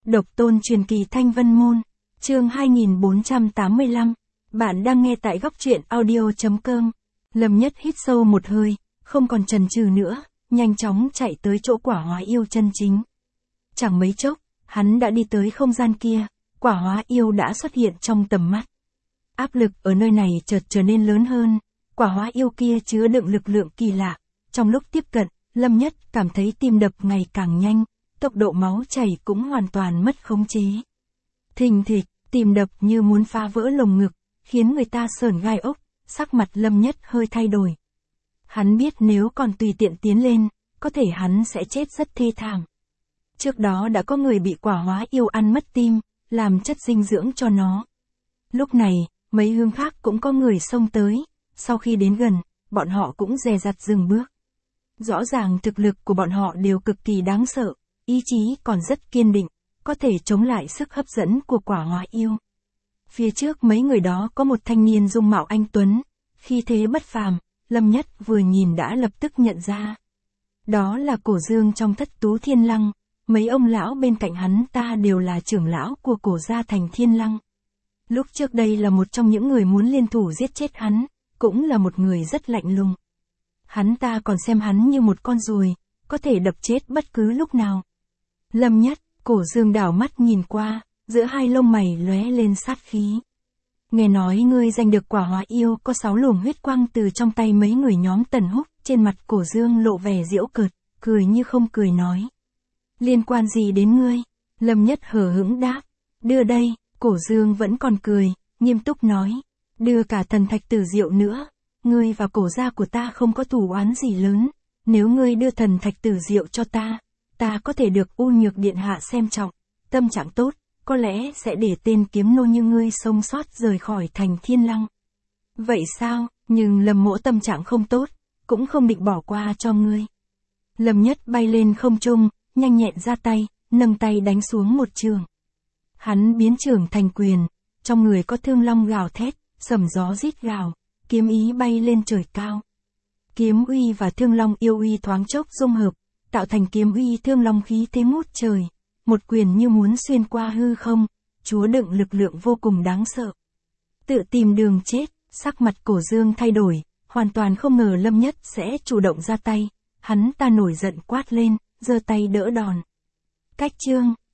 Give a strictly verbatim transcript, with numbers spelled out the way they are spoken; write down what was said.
Độc tôn truyền kỳ Thanh Vân Môn, chương hai nghìn bốn trăm tám mươi lăm, bạn đang nghe tại góc truyện audio.com. Lâm Nhất hít sâu một hơi, không còn chần chừ nữa, nhanh chóng chạy tới chỗ quả hóa yêu chân chính. Chẳng mấy chốc, hắn đã đi tới không gian kia, quả hóa yêu đã xuất hiện trong tầm mắt. Áp lực ở nơi này chợt trở nên lớn hơn, quả hóa yêu kia chứa đựng lực lượng kỳ lạ. Trong lúc tiếp cận, Lâm Nhất cảm thấy tim đập ngày càng nhanh, tốc độ máu chảy cũng hoàn toàn mất khống chế. Thình thịch, tim đập như muốn phá vỡ lồng ngực, khiến người ta sởn gai ốc, sắc mặt Lâm Nhất hơi thay đổi. Hắn biết nếu còn tùy tiện tiến lên, có thể hắn sẽ chết rất thê thảm. Trước đó đã có người bị quả hóa yêu ăn mất tim, làm chất dinh dưỡng cho nó. Lúc này, mấy hướng khác cũng có người xông tới, sau khi đến gần, bọn họ cũng dè dặt dừng bước. Rõ ràng thực lực của bọn họ đều cực kỳ đáng sợ, ý chí còn rất kiên định, có thể chống lại sức hấp dẫn của quả hóa yêu. Phía trước mấy người đó có một thanh niên dung mạo anh tuấn, khí thế bất phàm, Lâm Nhất vừa nhìn đã lập tức nhận ra. Đó là Cổ Dương trong Thất Tú Thiên Lăng, mấy ông lão bên cạnh hắn ta đều là trưởng lão của Cổ gia thành Thiên Lăng. Lúc trước đây là một trong những người muốn liên thủ giết chết hắn, cũng là một người rất lạnh lùng. Hắn ta còn xem hắn như một con ruồi, có thể đập chết bất cứ lúc nào. Lâm Nhất, Cổ Dương đảo mắt nhìn qua, giữa hai lông mày lóe lên sát khí. Nghe nói ngươi giành được quả hóa yêu có sáu luồng huyết quang từ trong tay mấy người nhóm Tần Húc, trên mặt Cổ Dương lộ vẻ giễu cợt, cười như không cười nói. Liên quan gì đến ngươi? Lâm Nhất hờ hững đáp. Đưa đây, Cổ Dương vẫn còn cười, nghiêm túc nói. Đưa cả thần thạch tử diệu nữa. Ngươi và Cổ gia của ta không có thù oán gì lớn. Nếu ngươi đưa thần thạch tử diệu cho ta, ta có thể được U Nhược Điện hạ xem trọng, tâm trạng tốt, có lẽ sẽ để tên kiếm nô như ngươi sống sót rời khỏi thành Thiên Lăng. Vậy sao, nhưng Lâm mỗ tâm trạng không tốt, cũng không định bỏ qua cho ngươi. Lâm Nhất bay lên không trung, nhanh nhẹn ra tay, nâng tay đánh xuống một trường. Hắn biến trường thành quyền, trong người có thương long gào thét, sầm gió rít gào, kiếm ý bay lên trời cao. Kiếm uy và thương long yêu uy thoáng chốc dung hợp, tạo thành kiếm uy thương long khí thế ngút trời, một quyền như muốn xuyên qua hư không, chúa đựng lực lượng vô cùng đáng sợ. Tự tìm đường chết, sắc mặt Cổ Dương thay đổi, hoàn toàn không ngờ Lâm Nhất sẽ chủ động ra tay, hắn ta nổi giận quát lên, giơ tay đỡ đòn. Cách chương,